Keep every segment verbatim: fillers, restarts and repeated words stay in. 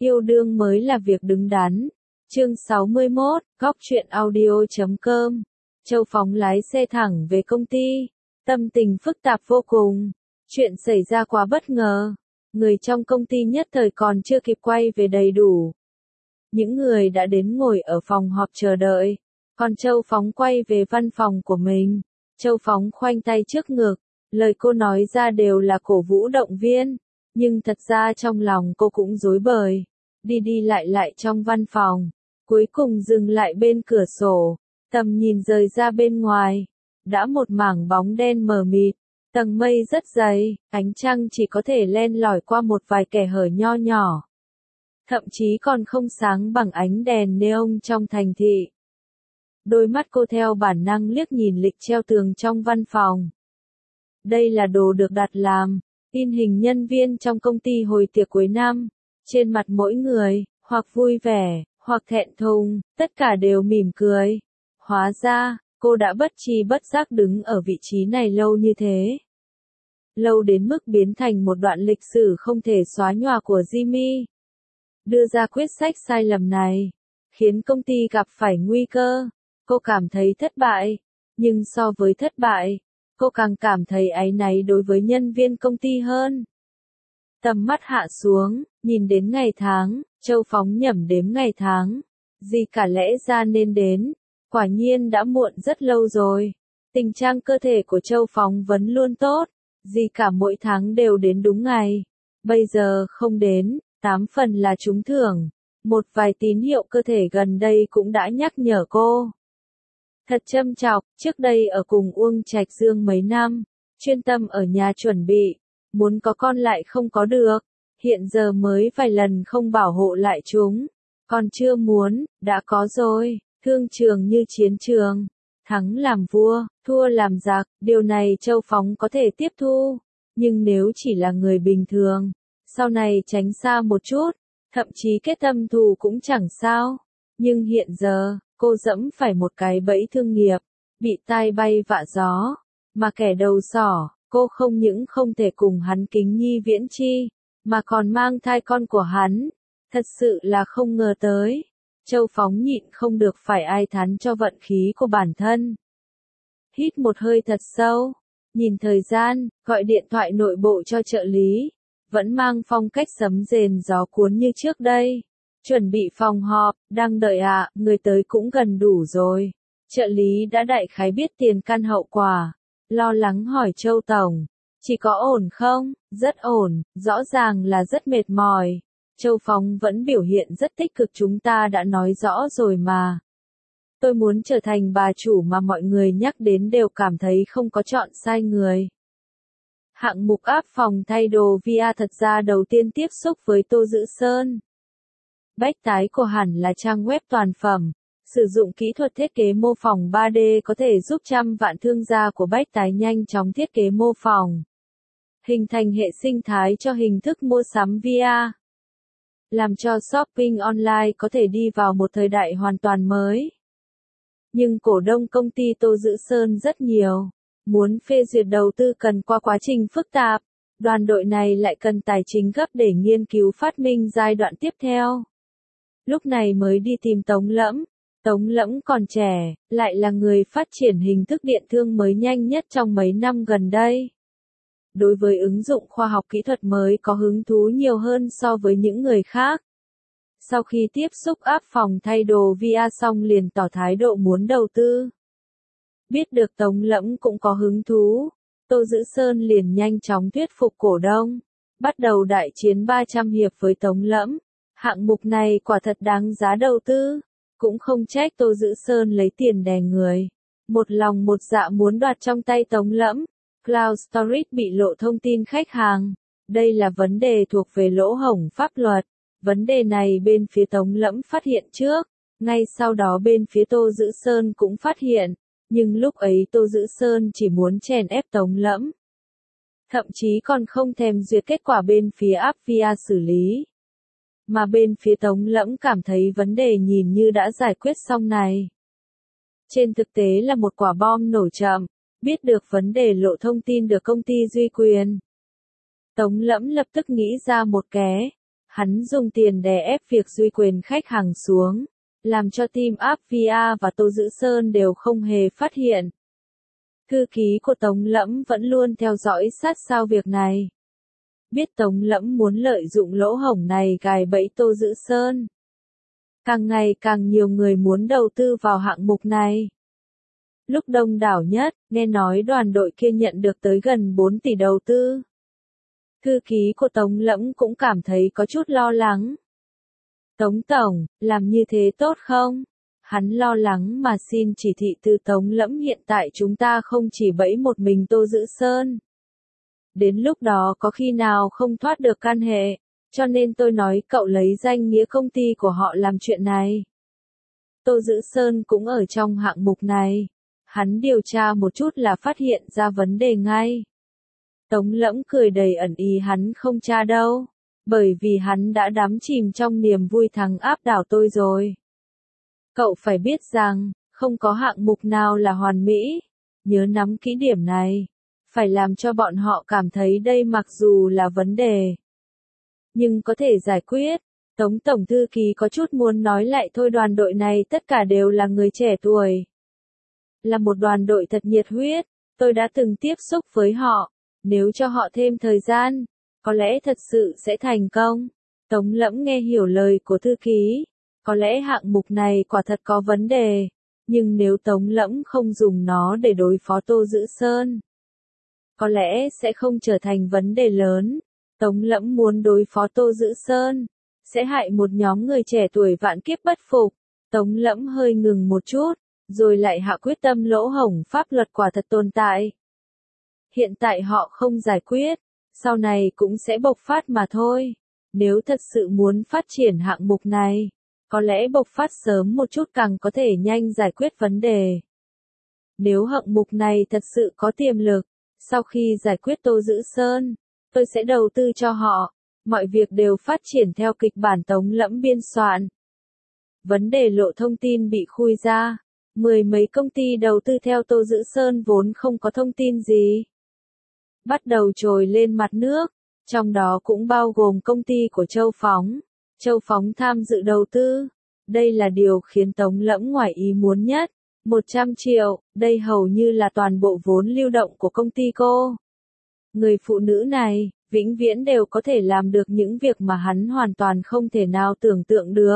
Yêu đương mới là việc đứng đắn. Chương sáu mươi mốt, góc truyện audio chấm com. Châu Phóng lái xe thẳng về công ty. Tâm tình phức tạp vô cùng. Chuyện xảy ra quá bất ngờ. Người trong công ty nhất thời còn chưa kịp quay về đầy đủ. Những người đã đến ngồi ở phòng họp chờ đợi. Còn Châu Phóng quay về văn phòng của mình. Châu Phóng khoanh tay trước ngực. Lời cô nói ra đều là cổ vũ động viên. Nhưng thật ra trong lòng cô cũng rối bời. Đi đi lại lại trong văn phòng. Cuối cùng dừng lại bên cửa sổ. Tầm nhìn rời ra bên ngoài. Đã một mảng bóng đen mờ mịt. Tầng mây rất dày. Ánh trăng chỉ có thể len lỏi qua một vài kẻ hở nho nhỏ. Thậm chí còn không sáng bằng ánh đèn neon trong thành thị. Đôi mắt cô theo bản năng liếc nhìn lịch treo tường trong văn phòng. Đây là đồ được đặt làm. In hình nhân viên trong công ty hồi tiệc cuối năm. Trên mặt mỗi người, hoặc vui vẻ, hoặc thẹn thùng, tất cả đều mỉm cười. Hóa ra, cô đã bất tri bất giác đứng ở vị trí này lâu như thế. Lâu đến mức biến thành một đoạn lịch sử không thể xóa nhòa của Jimmy. Đưa ra quyết sách sai lầm này, khiến công ty gặp phải nguy cơ. Cô cảm thấy thất bại, nhưng so với thất bại, cô càng cảm thấy áy náy đối với nhân viên công ty hơn. Tầm mắt hạ xuống, nhìn đến ngày tháng, Châu Phóng nhẩm đếm ngày tháng. Gì cả lẽ ra nên đến, quả nhiên đã muộn rất lâu rồi. Tình trạng cơ thể của Châu Phóng vẫn luôn tốt, gì cả mỗi tháng đều đến đúng ngày. Bây giờ không đến, tám phần là trúng thưởng. Một vài tín hiệu cơ thể gần đây cũng đã nhắc nhở cô. Thật châm chọc, trước đây ở cùng Uông Trạch Dương mấy năm, chuyên tâm ở nhà chuẩn bị, muốn có con lại không có được, hiện giờ mới vài lần không bảo hộ lại chúng, còn chưa muốn, đã có rồi, thương trường như chiến trường, thắng làm vua, thua làm giặc, điều này Châu Phóng có thể tiếp thu, nhưng nếu chỉ là người bình thường, sau này tránh xa một chút, thậm chí kết tâm thù cũng chẳng sao, nhưng hiện giờ, cô dẫm phải một cái bẫy thương nghiệp, bị tai bay vạ gió, mà kẻ đầu sỏ, cô không những không thể cùng hắn kính nhi viễn chi, mà còn mang thai con của hắn, thật sự là không ngờ tới. Châu Phóng nhịn không được phải ai thán cho vận khí của bản thân. Hít một hơi thật sâu, nhìn thời gian, gọi điện thoại nội bộ cho trợ lý, vẫn mang phong cách sấm rền gió cuốn như trước đây. Chuẩn bị phòng họp, đang đợi ạ, à, người tới cũng gần đủ rồi. Trợ lý đã đại khái biết tiền căn hậu quả. Lo lắng hỏi Châu Tổng, chỉ có ổn không? Rất ổn, rõ ràng là rất mệt mỏi. Châu Phóng vẫn biểu hiện rất tích cực, chúng ta đã nói rõ rồi mà. Tôi muốn trở thành bà chủ mà mọi người nhắc đến đều cảm thấy không có chọn sai người. Hạng mục áp phòng thay đồ vê rờ thật ra đầu tiên tiếp xúc với Tô Dữ Sơn. Bách tái của hẳn là trang web toàn phẩm, sử dụng kỹ thuật thiết kế mô phỏng ba D có thể giúp trăm vạn thương gia của Bách tái nhanh chóng thiết kế mô phỏng, hình thành hệ sinh thái cho hình thức mua sắm vê rờ, làm cho shopping online có thể đi vào một thời đại hoàn toàn mới. Nhưng cổ đông công ty Tô Dữ Sơn rất nhiều, muốn phê duyệt đầu tư cần qua quá trình phức tạp, đoàn đội này lại cần tài chính gấp để nghiên cứu phát minh giai đoạn tiếp theo. Lúc này mới đi tìm Tống Lẫm. Tống Lẫm còn trẻ, lại là người phát triển hình thức điện thương mới nhanh nhất trong mấy năm gần đây. Đối với ứng dụng khoa học kỹ thuật mới có hứng thú nhiều hơn so với những người khác. Sau khi tiếp xúc áp phòng thay đồ vê rờ xong liền tỏ thái độ muốn đầu tư. Biết được Tống Lẫm cũng có hứng thú, Tô Dữ Sơn liền nhanh chóng thuyết phục cổ đông, bắt đầu đại chiến ba trăm hiệp với Tống Lẫm. Hạng mục này quả thật đáng giá đầu tư, cũng không trách Tô Dữ Sơn lấy tiền đè người. Một lòng một dạ muốn đoạt trong tay Tống Lẫm. Cloud Storage bị lộ thông tin khách hàng. Đây là vấn đề thuộc về lỗ hổng pháp luật. Vấn đề này bên phía Tống Lẫm phát hiện trước, ngay sau đó bên phía Tô Dữ Sơn cũng phát hiện, nhưng lúc ấy Tô Dữ Sơn chỉ muốn chèn ép Tống Lẫm. Thậm chí còn không thèm duyệt kết quả bên phía áp vê rờ xử lý. Mà bên phía Tống Lẫm cảm thấy vấn đề nhìn như đã giải quyết xong này. Trên thực tế là một quả bom nổ chậm, biết được vấn đề lộ thông tin được công ty duy quyền. Tống Lẫm lập tức nghĩ ra một ké, Hắn dùng tiền đè ép việc duy quyền khách hàng xuống, làm cho team Apvia và Tô Dữ Sơn đều không hề phát hiện. Thư ký của Tống Lẫm vẫn luôn theo dõi sát sao việc này. Biết Tống Lẫm muốn lợi dụng lỗ hổng này gài bẫy Tô Dữ Sơn. Càng ngày càng nhiều người muốn đầu tư vào hạng mục này. Lúc đông đảo nhất, nghe nói đoàn đội kia nhận được tới gần bốn tỷ đầu tư. Thư ký của Tống Lẫm cũng cảm thấy có chút lo lắng. Tống Tổng, làm như thế tốt không? Hắn lo lắng mà xin chỉ thị từ Tống Lẫm, hiện tại chúng ta không chỉ bẫy một mình Tô Dữ Sơn. Đến lúc đó có khi nào không thoát được can hệ, cho nên tôi nói cậu lấy danh nghĩa công ty của họ làm chuyện này. Tô Dữ Sơn cũng ở trong hạng mục này. Hắn điều tra một chút là phát hiện ra vấn đề ngay. Tống Lẫm cười đầy ẩn ý, hắn không tra đâu, bởi vì hắn đã đắm chìm trong niềm vui thắng áp đảo tôi rồi. Cậu phải biết rằng, không có hạng mục nào là hoàn mỹ, nhớ nắm kỹ điểm này, phải làm cho bọn họ cảm thấy đây mặc dù là vấn đề, nhưng có thể giải quyết. Tống Tổng Thư ký có chút muốn nói lại thôi, đoàn đội này tất cả đều là người trẻ tuổi. Là một đoàn đội thật nhiệt huyết, tôi đã từng tiếp xúc với họ, nếu cho họ thêm thời gian, có lẽ thật sự sẽ thành công. Tống Lẫm nghe hiểu lời của thư ký, có lẽ hạng mục này quả thật có vấn đề, nhưng nếu Tống Lẫm không dùng nó để đối phó Tô Dữ Sơn, có lẽ sẽ không trở thành vấn đề lớn. Tống Lẫm muốn đối phó Tô Dữ Sơn, sẽ hại một nhóm người trẻ tuổi vạn kiếp bất phục. Tống Lẫm hơi ngừng một chút, rồi lại hạ quyết tâm lỗ hổng pháp luật quả thật tồn tại. Hiện tại họ không giải quyết, sau này cũng sẽ bộc phát mà thôi. Nếu thật sự muốn phát triển hạng mục này, có lẽ bộc phát sớm một chút càng có thể nhanh giải quyết vấn đề. Nếu hạng mục này thật sự có tiềm lực, sau khi giải quyết Tô Dữ Sơn, tôi sẽ đầu tư cho họ. Mọi việc đều phát triển theo kịch bản Tống Lẫm biên soạn. Vấn đề lộ thông tin bị khui ra. Mười mấy công ty đầu tư theo Tô Dữ Sơn vốn không có thông tin gì, bắt đầu trồi lên mặt nước, trong đó cũng bao gồm công ty của Châu Phóng. Châu Phóng tham dự đầu tư. Đây là điều khiến Tống Lẫm ngoài ý muốn nhất. một trăm triệu, đây hầu như là toàn bộ vốn lưu động của công ty cô. Người phụ nữ này, vĩnh viễn đều có thể làm được những việc mà hắn hoàn toàn không thể nào tưởng tượng được.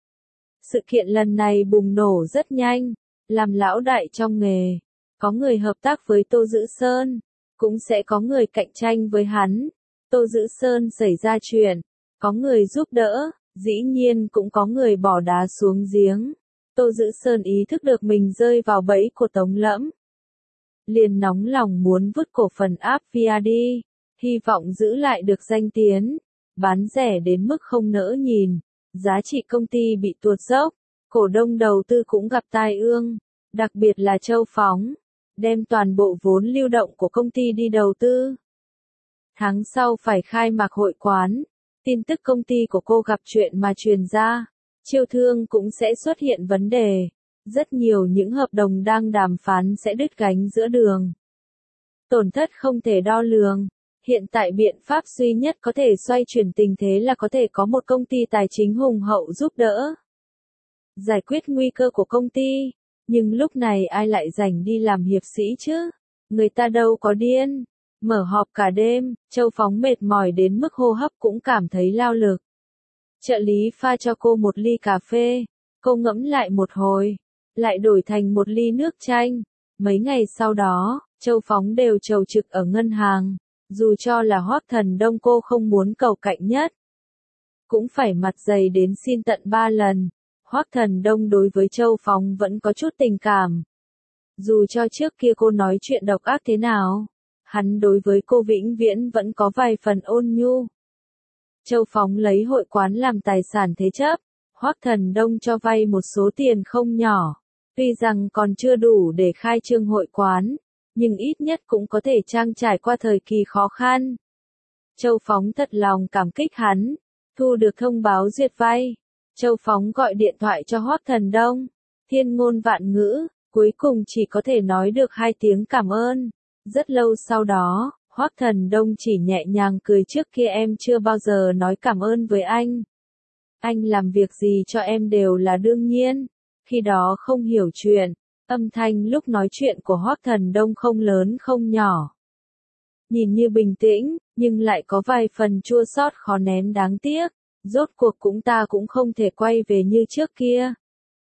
Sự kiện lần này bùng nổ rất nhanh, làm lão đại trong nghề. Có người hợp tác với Tô Dữ Sơn, cũng sẽ có người cạnh tranh với hắn. Tô Dữ Sơn xảy ra chuyện, có người giúp đỡ, dĩ nhiên cũng có người bỏ đá xuống giếng. Tô Dữ Sơn ý thức được mình rơi vào bẫy của Tống Lẫm, liền nóng lòng muốn vứt cổ phần Apvia đi, hy vọng giữ lại được danh tiếng, bán rẻ đến mức không nỡ nhìn, giá trị công ty bị tuột dốc, cổ đông đầu tư cũng gặp tai ương, đặc biệt là Châu Phóng, đem toàn bộ vốn lưu động của công ty đi đầu tư. Tháng sau phải khai mạc hội quán, tin tức công ty của cô gặp chuyện mà truyền ra, Chiêu Thương cũng sẽ xuất hiện vấn đề. Rất nhiều những hợp đồng đang đàm phán sẽ đứt gánh giữa đường. Tổn thất không thể đo lường. Hiện tại biện pháp duy nhất có thể xoay chuyển tình thế là có thể có một công ty tài chính hùng hậu giúp đỡ, giải quyết nguy cơ của công ty. Nhưng lúc này ai lại rảnh đi làm hiệp sĩ chứ? Người ta đâu có điên. Mở họp cả đêm, Châu Phóng mệt mỏi đến mức hô hấp cũng cảm thấy lao lực. Trợ lý pha cho cô một ly cà phê. Cô ngẫm lại một hồi, lại đổi thành một ly nước chanh. Mấy ngày sau đó, Châu Phóng đều chầu trực ở ngân hàng. Dù cho là Hoắc Thần Đông cô không muốn cầu cạnh nhất, cũng phải mặt dày đến xin tận ba lần. Hoắc Thần Đông đối với Châu Phóng vẫn có chút tình cảm. Dù cho trước kia cô nói chuyện độc ác thế nào, hắn đối với cô vĩnh viễn vẫn có vài phần ôn nhu. Châu Phóng lấy hội quán làm tài sản thế chấp, Hoắc Thần Đông cho vay một số tiền không nhỏ. Tuy rằng còn chưa đủ để khai trương hội quán, nhưng ít nhất cũng có thể trang trải qua thời kỳ khó khăn. Châu Phóng thật lòng cảm kích hắn, thu được thông báo duyệt vay. Châu Phóng gọi điện thoại cho Hoắc Thần Đông, thiên ngôn vạn ngữ, cuối cùng chỉ có thể nói được hai tiếng cảm ơn. Rất lâu sau đó, Hoắc Thần Đông chỉ nhẹ nhàng cười, trước kia em chưa bao giờ nói cảm ơn với anh. Anh làm việc gì cho em đều là đương nhiên. Khi đó không hiểu chuyện, âm thanh lúc nói chuyện của Hoắc Thần Đông không lớn không nhỏ. Nhìn như bình tĩnh, nhưng lại có vài phần chua xót khó nén đáng tiếc. Rốt cuộc cũng ta cũng không thể quay về như trước kia.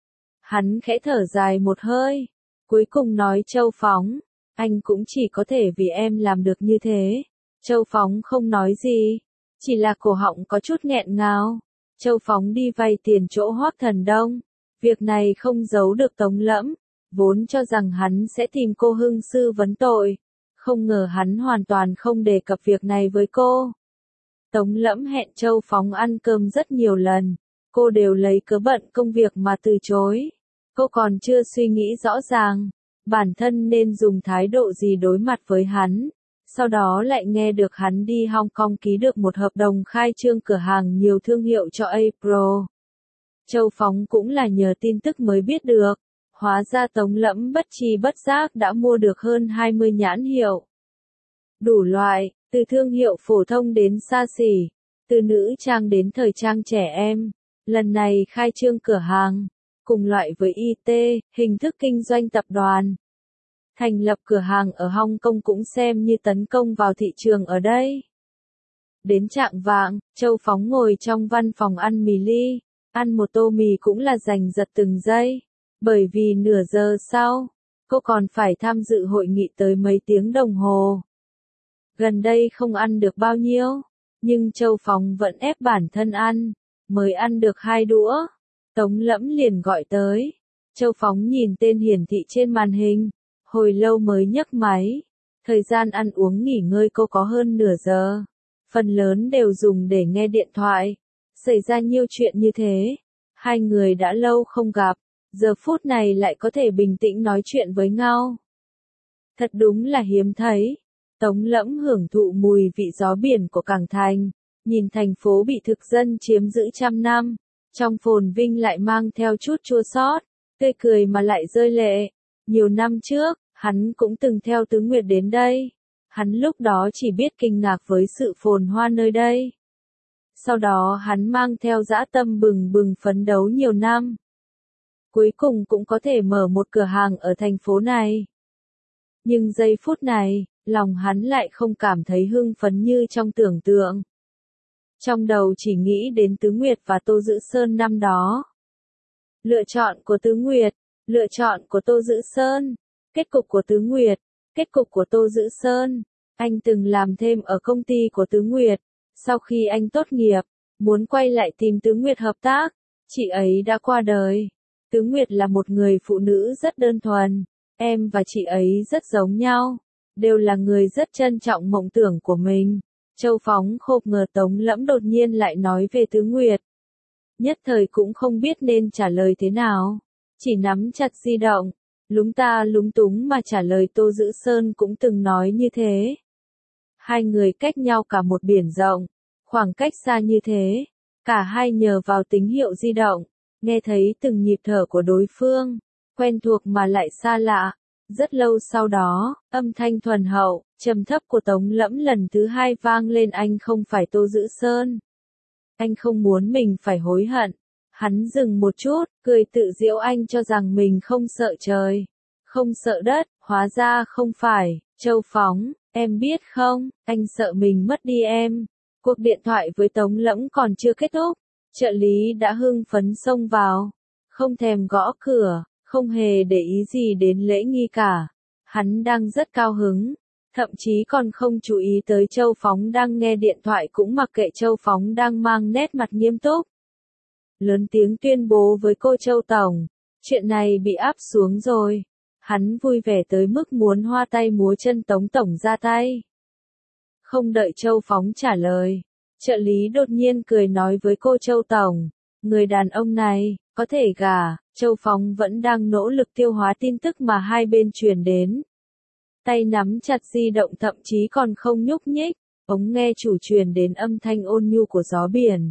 Hắn khẽ thở dài một hơi, cuối cùng nói Châu Phóng, anh cũng chỉ có thể vì em làm được như thế. Châu Phóng không nói gì, chỉ là cổ họng có chút nghẹn ngào. Châu Phóng đi vay tiền chỗ Hoắc Thần Đông, việc này không giấu được Tống Lẫm, vốn cho rằng hắn sẽ tìm cô hưng sư vấn tội, không ngờ hắn hoàn toàn không đề cập việc này với cô. Tống Lẫm hẹn Châu Phóng ăn cơm rất nhiều lần, cô đều lấy cớ bận công việc mà từ chối. Cô còn chưa suy nghĩ rõ ràng, bản thân nên dùng thái độ gì đối mặt với hắn. Sau đó lại nghe được hắn đi Hong Kong ký được một hợp đồng khai trương cửa hàng nhiều thương hiệu cho April. Châu Phóng cũng là nhờ tin tức mới biết được, hóa ra Tống Lẫm bất tri bất giác đã mua được hơn hai mươi nhãn hiệu. Đủ loại, từ thương hiệu phổ thông đến xa xỉ, từ nữ trang đến thời trang trẻ em. Lần này khai trương cửa hàng, cùng loại với i tê, hình thức kinh doanh tập đoàn. Thành lập cửa hàng ở Hong Kong cũng xem như tấn công vào thị trường ở đây. Đến chạng vạng, Châu Phóng ngồi trong văn phòng ăn mì ly, ăn một tô mì cũng là giành giật từng giây, bởi vì nửa giờ sau, cô còn phải tham dự hội nghị tới mấy tiếng đồng hồ. Gần đây không ăn được bao nhiêu, nhưng Châu Phóng vẫn ép bản thân ăn, mới ăn được hai đũa. Tống Lẫm liền gọi tới. Châu Phóng nhìn tên hiển thị trên màn hình, hồi lâu mới nhấc máy. Thời gian ăn uống nghỉ ngơi cô có hơn nửa giờ, phần lớn đều dùng để nghe điện thoại. Xảy ra nhiều chuyện như thế, hai người đã lâu không gặp, giờ phút này lại có thể bình tĩnh nói chuyện với nhau. Thật đúng là hiếm thấy. Tống Lẫm hưởng thụ mùi vị gió biển của Cảng Thành, nhìn thành phố bị thực dân chiếm giữ trăm năm, trong phồn vinh lại mang theo chút chua xót, tươi cười mà lại rơi lệ. Nhiều năm trước, hắn cũng từng theo Tứ Nguyệt đến đây. Hắn lúc đó chỉ biết kinh ngạc với sự phồn hoa nơi đây. Sau đó hắn mang theo dã tâm bừng bừng phấn đấu nhiều năm. Cuối cùng cũng có thể mở một cửa hàng ở thành phố này. Nhưng giây phút này, lòng hắn lại không cảm thấy hưng phấn như trong tưởng tượng. Trong đầu chỉ nghĩ đến Tứ Nguyệt và Tô Dữ Sơn năm đó. Lựa chọn của Tứ Nguyệt, lựa chọn của Tô Dữ Sơn, kết cục của Tứ Nguyệt, kết cục của Tô Dữ Sơn. Anh từng làm thêm ở công ty của Tứ Nguyệt, sau khi anh tốt nghiệp, muốn quay lại tìm Tứ Nguyệt hợp tác, chị ấy đã qua đời. Tứ Nguyệt là một người phụ nữ rất đơn thuần, em và chị ấy rất giống nhau, đều là người rất trân trọng mộng tưởng của mình. Châu Phóng không ngờ Tống Lẫm đột nhiên lại nói về Tứ Nguyệt. Nhất thời cũng không biết nên trả lời thế nào, chỉ nắm chặt di động, lúng ta lúng túng mà trả lời Tô Dữ Sơn cũng từng nói như thế. Hai người cách nhau cả một biển rộng, khoảng cách xa như thế, cả hai nhờ vào tín hiệu di động, nghe thấy từng nhịp thở của đối phương, quen thuộc mà lại xa lạ. Rất lâu sau đó, âm thanh thuần hậu, trầm thấp của Tống Lẫm lần thứ hai vang lên, anh không phải Tô Dữ Sơn. Anh không muốn mình phải hối hận. Hắn dừng một chút, cười tự giễu, anh cho rằng mình không sợ trời, không sợ đất, hóa ra không phải. Châu Phóng, em biết không, anh sợ mình mất đi em. Cuộc điện thoại với Tống Lẫm còn chưa kết thúc, trợ lý đã hưng phấn xông vào, không thèm gõ cửa, không hề để ý gì đến lễ nghi cả. Hắn đang rất cao hứng, thậm chí còn không chú ý tới Châu Phóng đang nghe điện thoại, cũng mặc kệ Châu Phóng đang mang nét mặt nghiêm túc. Lớn tiếng tuyên bố với cô Châu Tổng, chuyện này bị áp xuống rồi. Hắn vui vẻ tới mức muốn hoa tay múa chân. Tống Tổng ra tay. Không đợi Châu Phóng trả lời, trợ lý đột nhiên cười nói với cô Châu Tổng, người đàn ông này, có thể gả. Châu Phóng vẫn đang nỗ lực tiêu hóa tin tức mà hai bên truyền đến. Tay nắm chặt di động thậm chí còn không nhúc nhích, ống nghe chủ truyền đến âm thanh ôn nhu của gió biển.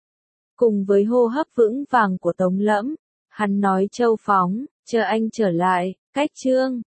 Cùng với hô hấp vững vàng của Tống Lẫm, hắn nói Châu Phóng, chờ anh trở lại, cách chương.